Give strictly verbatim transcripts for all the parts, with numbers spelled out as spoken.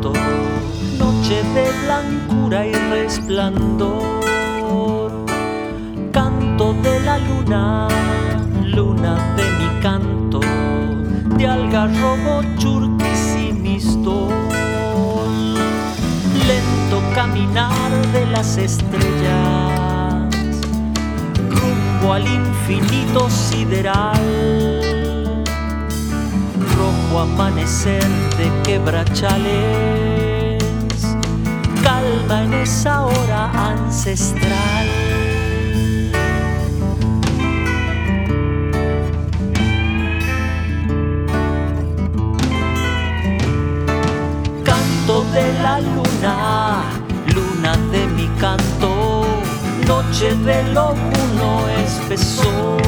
canto, noche de blancura y resplandor, canto de la luna, luna de mi canto, de algarrobo, churquis y mistol, lento caminar de las estrellas, rumbo al infinito sideral, rojo amanecer de quebrachales, calma en esa hora ancestral. Canto de la luna, luna de mi canto, noche de lóbulo espesor,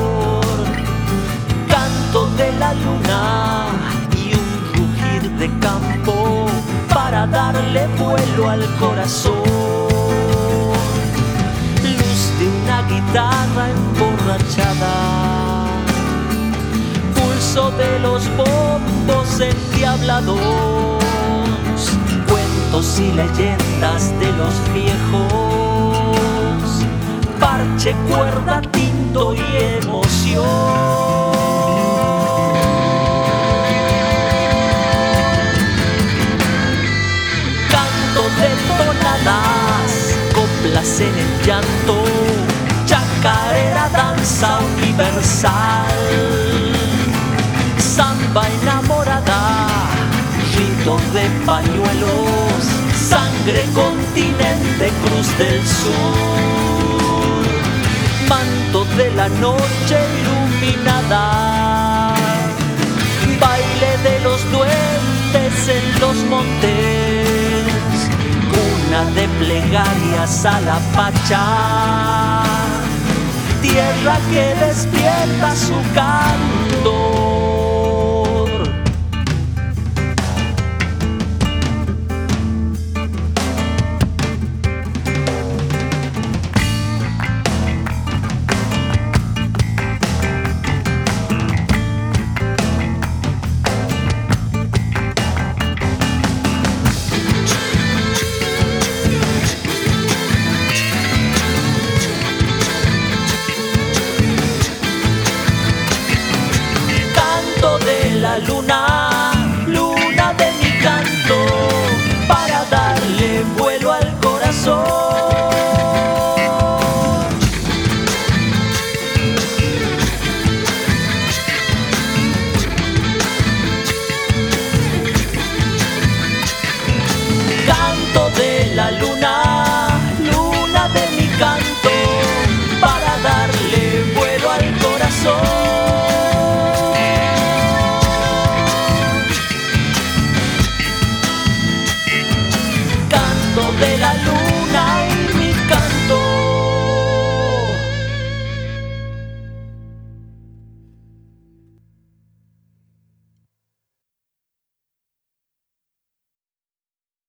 canto de la luna y un rugir de campo para darle vuelo al corazón, luz de una guitarra emborrachada, pulso de los bombos endiablados, cuentos y leyendas de los viejos, parche, cuerda, tinto y emoción. Canto de tonadas, coplas en el llanto, chacarera, danza universal, samba enamorada, rito de pañuelos, sangre, continente, cruz del sur, manto de la noche iluminada, baile de los duendes en los montes, cuna de plegarias a la Pacha, tierra que despierta su canto.